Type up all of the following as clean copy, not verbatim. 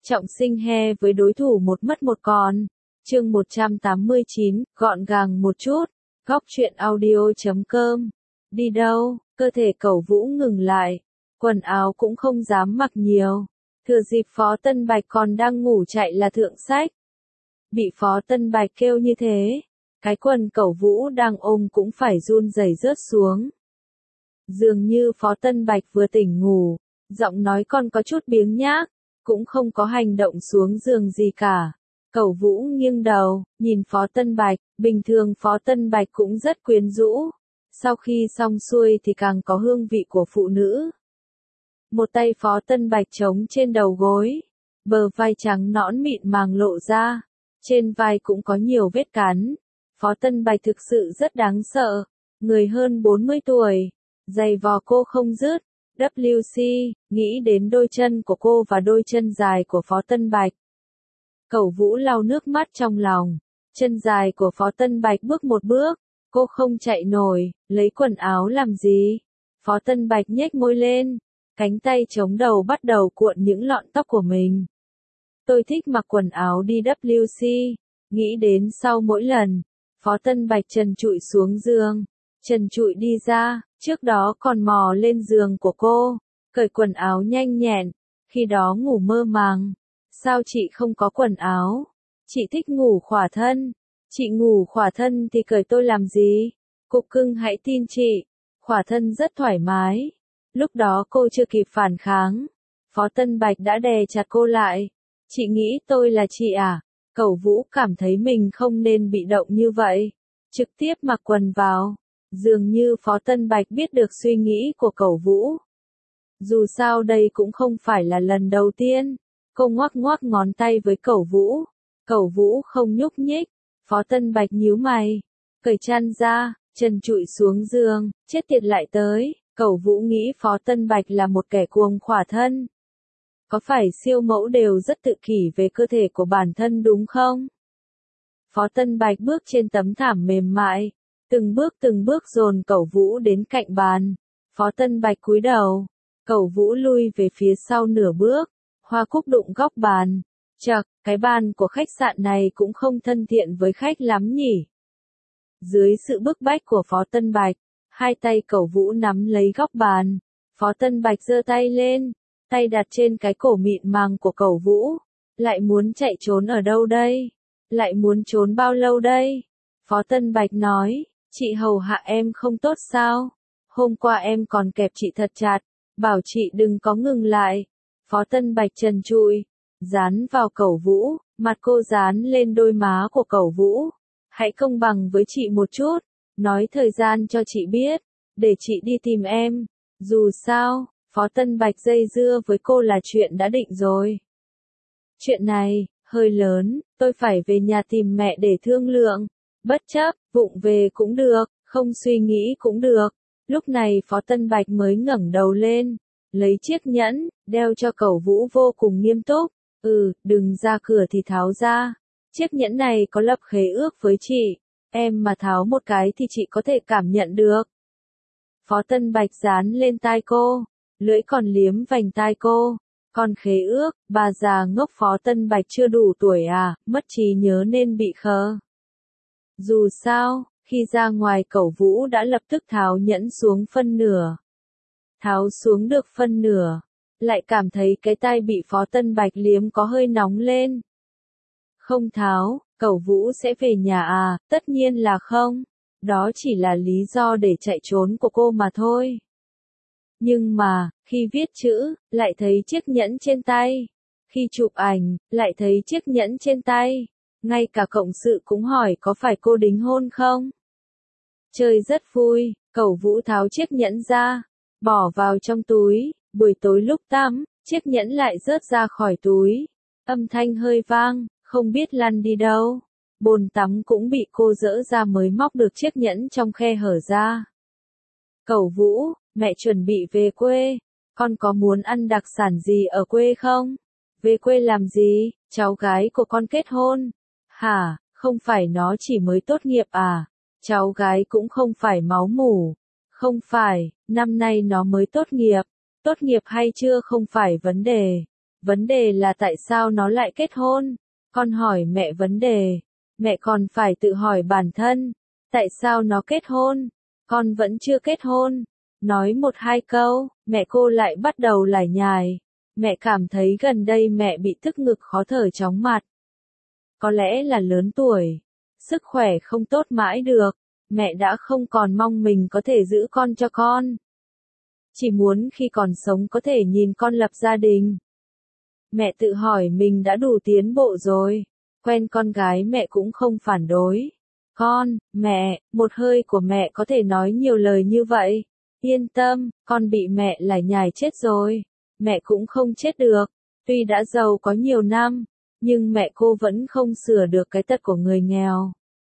trọng sinh he với đối thủ một mất một còn. Chương 189, gọn gàng một chút. Góc truyện audio.com. Đi đâu? Cơ thể Cẩu Vũ ngừng lại. Quần áo cũng không dám mặc nhiều. Thừa dịp Phó Tân Bạch còn đang ngủ chạy là thượng sách. Bị Phó Tân Bạch kêu như thế, cái quần Cẩu Vũ đang ôm cũng phải run rẩy rớt xuống. Dường như Phó Tân Bạch vừa tỉnh ngủ, giọng nói còn có chút biếng nhác, cũng không có hành động xuống giường gì cả. Cẩu Vũ nghiêng đầu, nhìn Phó Tân Bạch, bình thường Phó Tân Bạch cũng rất quyến rũ. Sau khi xong xuôi thì càng có hương vị của phụ nữ. Một tay Phó Tân Bạch trống trên đầu gối, bờ vai trắng nõn mịn màng lộ ra, trên vai cũng có nhiều vết cắn. Phó Tân Bạch thực sự rất đáng sợ, người hơn 40 tuổi, giày vò cô không dứt. WC, nghĩ đến đôi chân của cô và đôi chân dài của Phó Tân Bạch. Cẩu Vũ lau nước mắt trong lòng, chân dài của Phó Tân Bạch bước một bước, cô không chạy nổi, lấy quần áo làm gì? Phó Tân Bạch nhếch môi lên, cánh tay chống đầu bắt đầu cuộn những lọn tóc của mình. Tôi thích mặc quần áo đi WC, nghĩ đến sau mỗi lần, Phó Tân Bạch trần trụi xuống giường, trần trụi đi ra, trước đó còn mò lên giường của cô, cởi quần áo nhanh nhẹn, khi đó ngủ mơ màng. Sao chị không có quần áo? Chị thích ngủ khỏa thân. Chị ngủ khỏa thân thì cởi tôi làm gì? Cục cưng hãy tin chị, khỏa thân rất thoải mái. Lúc đó cô chưa kịp phản kháng, Phó Tân Bạch đã đè chặt cô lại. Chị nghĩ tôi là chị à? Cẩu Vũ cảm thấy mình không nên bị động như vậy, trực tiếp mặc quần vào. Dường như Phó Tân Bạch biết được suy nghĩ của Cẩu Vũ. Dù sao đây cũng không phải là lần đầu tiên. Cô ngoắc ngoắc ngón tay với Cẩu Vũ. Cẩu Vũ không nhúc nhích. Phó Tân Bạch nhíu mày, cởi chăn ra, trần trụi xuống giường, chết tiệt lại tới. Cẩu Vũ nghĩ Phó Tân Bạch là một kẻ cuồng khỏa thân. Có phải siêu mẫu đều rất tự kỷ về cơ thể của bản thân đúng không? Phó Tân Bạch bước trên tấm thảm mềm mại, từng bước dồn Cẩu Vũ đến cạnh bàn. Phó Tân Bạch cúi đầu, Cẩu Vũ lui về phía sau nửa bước, hoa cúc đụng góc bàn. Chậc, cái bàn của khách sạn này cũng không thân thiện với khách lắm nhỉ. Dưới sự bức bách của Phó Tân Bạch, hai tay Cẩu Vũ nắm lấy góc bàn. Phó Tân Bạch giơ tay lên, tay đặt trên cái cổ mịn màng của Cẩu Vũ. Lại muốn chạy trốn ở đâu đây? Lại muốn trốn bao lâu đây? Phó Tân Bạch nói, chị hầu hạ em không tốt sao? Hôm qua em còn kẹp chị thật chặt, bảo chị đừng có ngừng lại. Phó Tân Bạch trần trụi, dán vào Cẩu Vũ, mặt cô dán lên đôi má của Cẩu Vũ. Hãy công bằng với chị một chút, nói thời gian cho chị biết, để chị đi tìm em. Dù sao, Phó Tân Bạch dây dưa với cô là chuyện đã định rồi. Chuyện này, hơi lớn, tôi phải về nhà tìm mẹ để thương lượng. Bất chấp, vụng về cũng được, không suy nghĩ cũng được. Lúc này Phó Tân Bạch mới ngẩng đầu lên, lấy chiếc nhẫn, đeo cho Cẩu Vũ vô cùng nghiêm túc. Đừng ra cửa thì tháo ra. Chiếc nhẫn này có lập khế ước với chị, em mà tháo một cái thì chị có thể cảm nhận được. Phó Tân Bạch dán lên tai cô, lưỡi còn liếm vành tai cô. Còn khế ước, bà già ngốc Phó Tân Bạch chưa đủ tuổi à, mất trí nhớ nên bị khờ. Dù sao, khi ra ngoài Cẩu Vũ đã lập tức tháo nhẫn xuống phân nửa. Tháo xuống được phân nửa, lại cảm thấy cái tai bị Phó Tân Bạch liếm có hơi nóng lên. Không tháo, Cẩu Vũ sẽ về nhà à? Tất nhiên là không. Đó chỉ là lý do để chạy trốn của cô mà thôi. Nhưng mà, khi viết chữ, lại thấy chiếc nhẫn trên tay. Khi chụp ảnh, lại thấy chiếc nhẫn trên tay. Ngay cả cộng sự cũng hỏi có phải cô đính hôn không? Chơi rất vui, Cẩu Vũ tháo chiếc nhẫn ra, bỏ vào trong túi. Buổi tối lúc tắm, chiếc nhẫn lại rớt ra khỏi túi. Âm thanh hơi vang, không biết lăn đi đâu. Bồn tắm cũng bị cô dỡ ra mới móc được chiếc nhẫn trong khe hở ra. Cẩu Vũ, mẹ chuẩn bị về quê. Con có muốn ăn đặc sản gì ở quê không? Về quê làm gì? Cháu gái của con kết hôn. Hả, không phải nó chỉ mới tốt nghiệp à? Cháu gái cũng không phải máu mủ. Không phải, năm nay nó mới tốt nghiệp. Tốt nghiệp hay chưa không phải vấn đề. Vấn đề là tại sao nó lại kết hôn? Con hỏi mẹ vấn đề. Mẹ còn phải tự hỏi bản thân. Tại sao nó kết hôn? Con vẫn chưa kết hôn. Nói một hai câu, mẹ cô lại bắt đầu lải nhải. Mẹ cảm thấy gần đây mẹ bị tức ngực khó thở chóng mặt. Có lẽ là lớn tuổi. Sức khỏe không tốt mãi được. Mẹ đã không còn mong mình có thể giữ con cho con. Chỉ muốn khi còn sống có thể nhìn con lập gia đình. Mẹ tự hỏi mình đã đủ tiến bộ rồi. Quen con gái mẹ cũng không phản đối. Con, mẹ, một hơi của mẹ có thể nói nhiều lời như vậy. Yên tâm, con bị mẹ lải nhải chết rồi. Mẹ cũng không chết được. Tuy đã giàu có nhiều năm, nhưng mẹ cô vẫn không sửa được cái tật của người nghèo.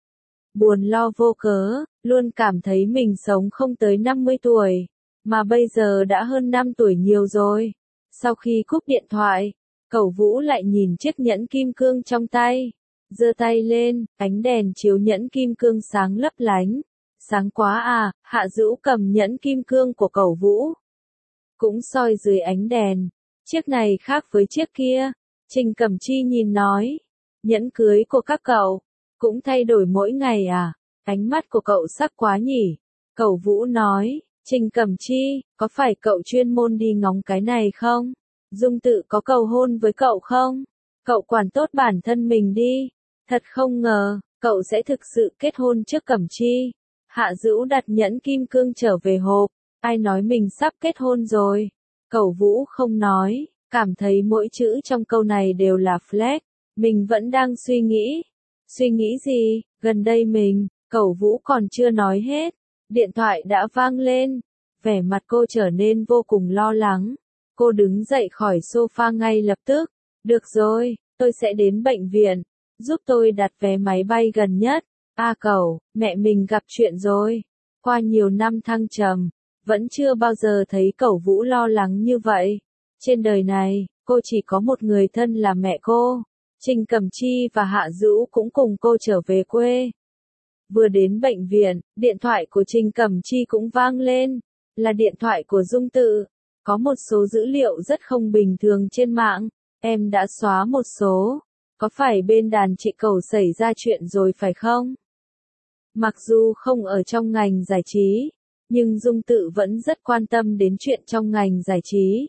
Buồn lo vô cớ, luôn cảm thấy mình sống không tới 50 tuổi, mà bây giờ đã hơn 5 tuổi nhiều rồi. Sau khi cúp điện thoại, Cẩu Vũ lại nhìn chiếc nhẫn kim cương trong tay. Giơ tay lên, ánh đèn chiếu nhẫn kim cương sáng lấp lánh. Sáng quá à, Hạ Dữu cầm nhẫn kim cương của Cẩu Vũ. Cũng soi dưới ánh đèn. Chiếc này khác với chiếc kia. Trình Cẩm Chi nhìn nói. Nhẫn cưới của các cậu cũng thay đổi mỗi ngày à? Ánh mắt của cậu sắc quá nhỉ? Cẩu Vũ nói. Trình Cẩm Chi, có phải cậu chuyên môn đi ngóng cái này không? Dung Tự có cầu hôn với cậu không? Cậu quản tốt bản thân mình đi. Thật không ngờ, cậu sẽ thực sự kết hôn trước Cẩm Chi. Hạ Dữu đặt nhẫn kim cương trở về hộp. Ai nói mình sắp kết hôn rồi? Cẩu Vũ không nói, cảm thấy mỗi chữ trong câu này đều là flex. Mình vẫn đang suy nghĩ. Suy nghĩ gì? Gần đây Cẩu Vũ còn chưa nói hết. Điện thoại đã vang lên. Vẻ mặt cô trở nên vô cùng lo lắng. Cô đứng dậy khỏi sofa ngay lập tức. Được rồi, tôi sẽ đến bệnh viện. Giúp tôi đặt vé máy bay gần nhất. Cẩu, mẹ mình gặp chuyện rồi. Qua nhiều năm thăng trầm, vẫn chưa bao giờ thấy Cẩu Vũ lo lắng như vậy. Trên đời này, cô chỉ có một người thân là mẹ cô. Trình Cẩm Chi và Hạ Dữu cũng cùng cô trở về quê. Vừa đến bệnh viện, điện thoại của Trình Cẩm Chi cũng vang lên. Là điện thoại của Dung Tự. Có một số dữ liệu rất không bình thường trên mạng. Em đã xóa một số. Có phải bên đàn chị Cẩu xảy ra chuyện rồi phải không? Mặc dù không ở trong ngành giải trí, nhưng Dung Tự vẫn rất quan tâm đến chuyện trong ngành giải trí.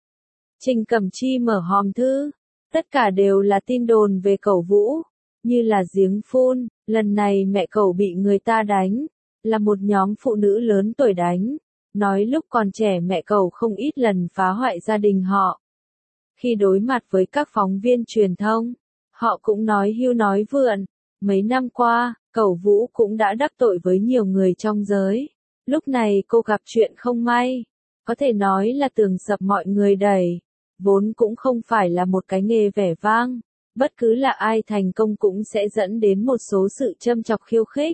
Trình Cẩm Chi mở hòm thư. Tất cả đều là tin đồn về Cẩu Vũ. Như là giếng phun, lần này mẹ Cẩu bị người ta đánh. Là một nhóm phụ nữ lớn tuổi đánh. Nói lúc còn trẻ mẹ Cẩu không ít lần phá hoại gia đình họ. Khi đối mặt với các phóng viên truyền thông, họ cũng nói hưu nói vượn. Mấy năm qua, Cẩu Vũ cũng đã đắc tội với nhiều người trong giới. Lúc này cô gặp chuyện không may. Có thể nói là tường sập mọi người đẩy. Vốn cũng không phải là một cái nghề vẻ vang. Bất cứ là ai thành công cũng sẽ dẫn đến một số sự châm chọc khiêu khích.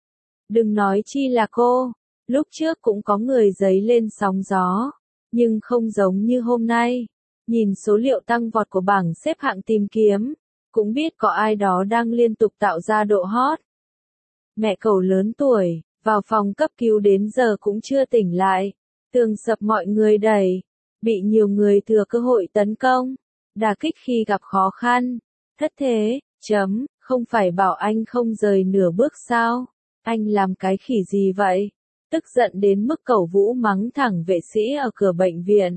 Đừng nói chi là cô. Lúc trước cũng có người giấy lên sóng gió. Nhưng không giống như hôm nay. Nhìn số liệu tăng vọt của bảng xếp hạng tìm kiếm. Cũng biết có ai đó đang liên tục tạo ra độ hot. Mẹ Cẩu lớn tuổi, vào phòng cấp cứu đến giờ cũng chưa tỉnh lại. Tường sập mọi người đẩy. Bị nhiều người thừa cơ hội tấn công. Đả kích khi gặp khó khăn. Thất thế, không phải bảo anh không rời nửa bước sao? Anh làm cái khỉ gì vậy? Tức giận đến mức Cẩu Vũ mắng thẳng vệ sĩ ở cửa bệnh viện.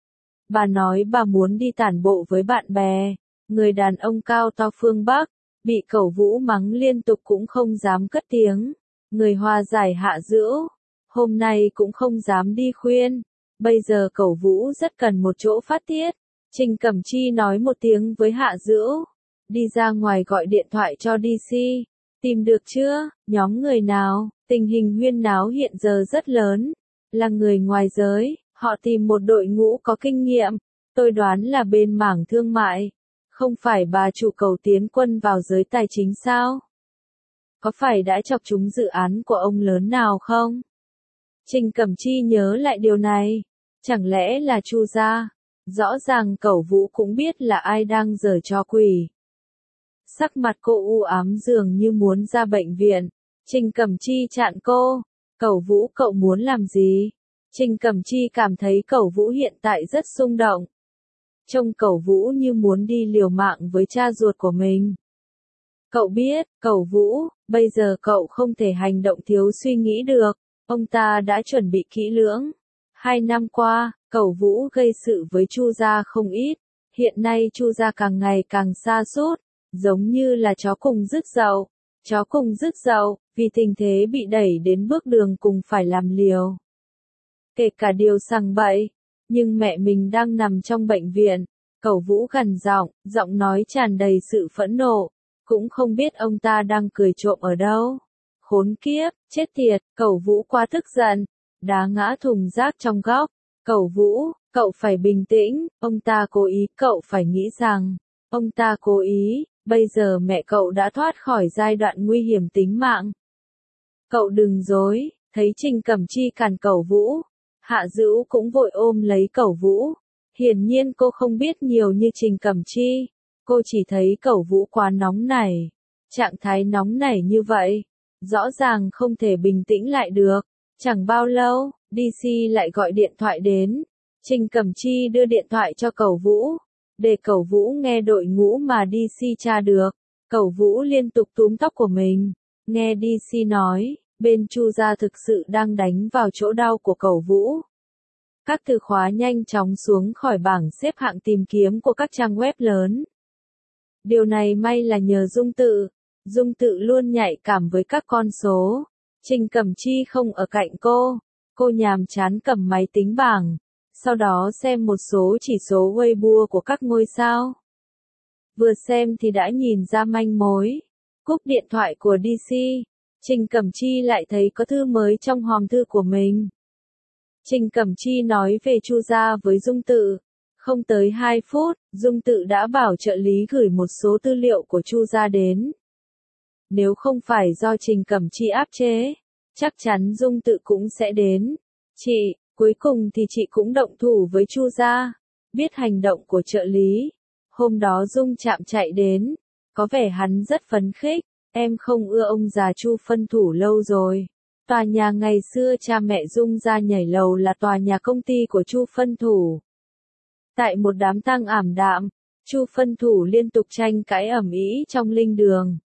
Bà nói bà muốn đi tản bộ với bạn bè. Người đàn ông cao to phương Bắc, bị Cẩu Vũ mắng liên tục cũng không dám cất tiếng. Người hòa giải Hạ Dữu, hôm nay cũng không dám đi khuyên. Bây giờ Cẩu Vũ rất cần một chỗ phát tiết. Trình Cẩm Chi nói một tiếng với Hạ Dữu. Đi ra ngoài gọi điện thoại cho DC. Tìm được chưa? Nhóm người nào? Tình hình huyên náo hiện giờ rất lớn. Là người ngoài giới, họ tìm một đội ngũ có kinh nghiệm. Tôi đoán là bên mảng thương mại. Không phải bà chủ Cẩu tiến quân vào giới tài chính sao? Có phải đã chọc trúng dự án của ông lớn nào không? Trình Cẩm Chi nhớ lại điều này. Chẳng lẽ là Chu gia? Rõ ràng Cẩu Vũ cũng biết là ai đang giở trò quỷ. Sắc mặt cô u ám dường như muốn ra bệnh viện. Trình Cẩm Chi chặn cô. Cẩu Vũ cậu muốn làm gì? Trình Cẩm Chi cảm thấy Cẩu Vũ hiện tại rất xung động. trông Cẩu Vũ như muốn đi liều mạng với cha ruột của mình. Cậu biết, Cẩu Vũ, bây giờ cậu không thể hành động thiếu suy nghĩ được, ông ta đã chuẩn bị kỹ lưỡng. 2 năm qua, Cẩu Vũ gây sự với Chu gia không ít, hiện nay Chu gia càng ngày càng sa sút, giống như là chó cùng rứt dậu. Chó cùng rứt dậu, vì tình thế bị đẩy đến bước đường cùng phải làm liều. Kể cả điều sằng bậy, nhưng mẹ mình đang nằm trong bệnh viện, Cẩu Vũ gằn giọng, giọng nói tràn đầy sự phẫn nộ, cũng không biết ông ta đang cười trộm ở đâu. Khốn kiếp, chết tiệt, Cẩu Vũ quá tức giận, đá ngã thùng rác trong góc. Cẩu Vũ, cậu phải bình tĩnh, ông ta cố ý, cậu phải nghĩ rằng, ông ta cố ý, bây giờ mẹ cậu đã thoát khỏi giai đoạn nguy hiểm tính mạng. Cậu đừng dối, thấy Trình Cẩm Chi cản Cẩu Vũ, Hạ Dữ cũng vội ôm lấy Cẩu Vũ. Hiển nhiên cô không biết nhiều như Trình Cẩm Chi, cô chỉ thấy Cẩu Vũ quá nóng nảy. Trạng thái nóng nảy như vậy, rõ ràng không thể bình tĩnh lại được. Chẳng bao lâu, DC lại gọi điện thoại đến. Trình Cẩm Chi đưa điện thoại cho Cẩu Vũ, để Cẩu Vũ nghe đội ngũ mà DC tra được. Cẩu Vũ liên tục túm tóc của mình, nghe DC nói, bên Chu gia thực sự đang đánh vào chỗ đau của Cẩu Vũ. Các từ khóa nhanh chóng xuống khỏi bảng xếp hạng tìm kiếm của các trang web lớn. Điều này may là nhờ Dung Tự luôn nhạy cảm với các con số. Trình Cẩm Chi không ở cạnh cô nhàm chán cầm máy tính bảng, sau đó xem một số chỉ số Weibo của các ngôi sao. Vừa xem thì đã nhìn ra manh mối. Cúp điện thoại của DC, Trình Cẩm Chi lại thấy có thư mới trong hòm thư của mình. Trình Cẩm Chi nói về Chu gia với Dung Tự. Không tới 2 phút, Dung Tự đã bảo trợ lý gửi một số tư liệu của Chu gia đến. Nếu không phải do Trình Cẩm Chi áp chế, chắc chắn Dung Tự cũng sẽ đến. Cuối cùng thì chị cũng động thủ với Chu gia. Biết hành động của trợ lý, hôm đó Dung Trạm chạy đến, có vẻ hắn rất phấn khích. Em không ưa ông già Chu phân thủ lâu rồi. Tòa nhà ngày xưa cha mẹ Dung ra nhảy lầu là tòa nhà công ty của Chu phân thủ. Tại một đám tang ảm đạm, Chu phân thủ liên tục tranh cãi ầm ĩ trong linh đường.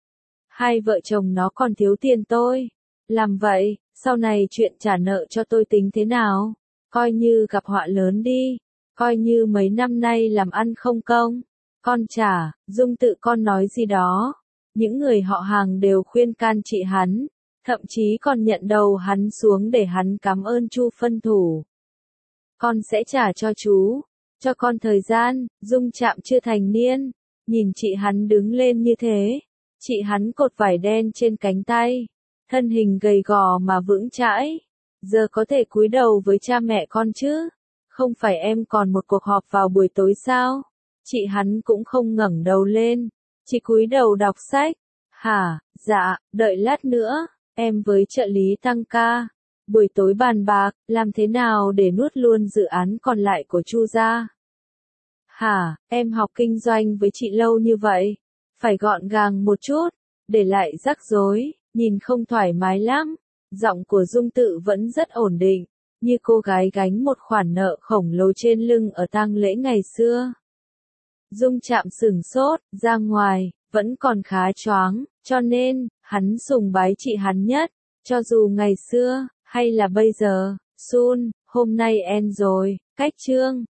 Hai vợ chồng nó còn thiếu tiền tôi. Làm vậy, sau này chuyện trả nợ cho tôi tính thế nào? Coi như gặp họa lớn đi. Coi như mấy năm nay làm ăn không công. Con trả, Dung Tự con nói gì đó. Những người họ hàng đều khuyên can chị hắn. Thậm chí còn nhận đầu hắn xuống để hắn cảm ơn Chu phân thủ. Con sẽ trả cho chú. Cho con thời gian, Dung Trạm chưa thành niên. Nhìn chị hắn đứng lên như thế. Chị hắn cột vải đen trên cánh tay. Thân hình gầy gò mà vững chãi. Giờ có thể cúi đầu với cha mẹ con chứ? Không phải em còn một cuộc họp vào buổi tối sao? Chị hắn cũng không ngẩng đầu lên. Chỉ cúi đầu đọc sách. Hả, dạ, đợi lát nữa. Em với trợ lý tăng ca. Buổi tối bàn bạc, làm thế nào để nuốt luôn dự án còn lại của Chu gia? Hả, em học kinh doanh với chị lâu như vậy. Phải gọn gàng một chút, để lại rắc rối, nhìn không thoải mái lắm. Giọng của Dung Tự vẫn rất ổn định, như cô gái gánh một khoản nợ khổng lồ trên lưng ở tang lễ ngày xưa. Dung Trạm sửng sốt, ra ngoài, vẫn còn khá choáng, cho nên, hắn sùng bái chị hắn nhất, cho dù ngày xưa, hay là bây giờ. Sun, hôm nay end rồi, cách chương.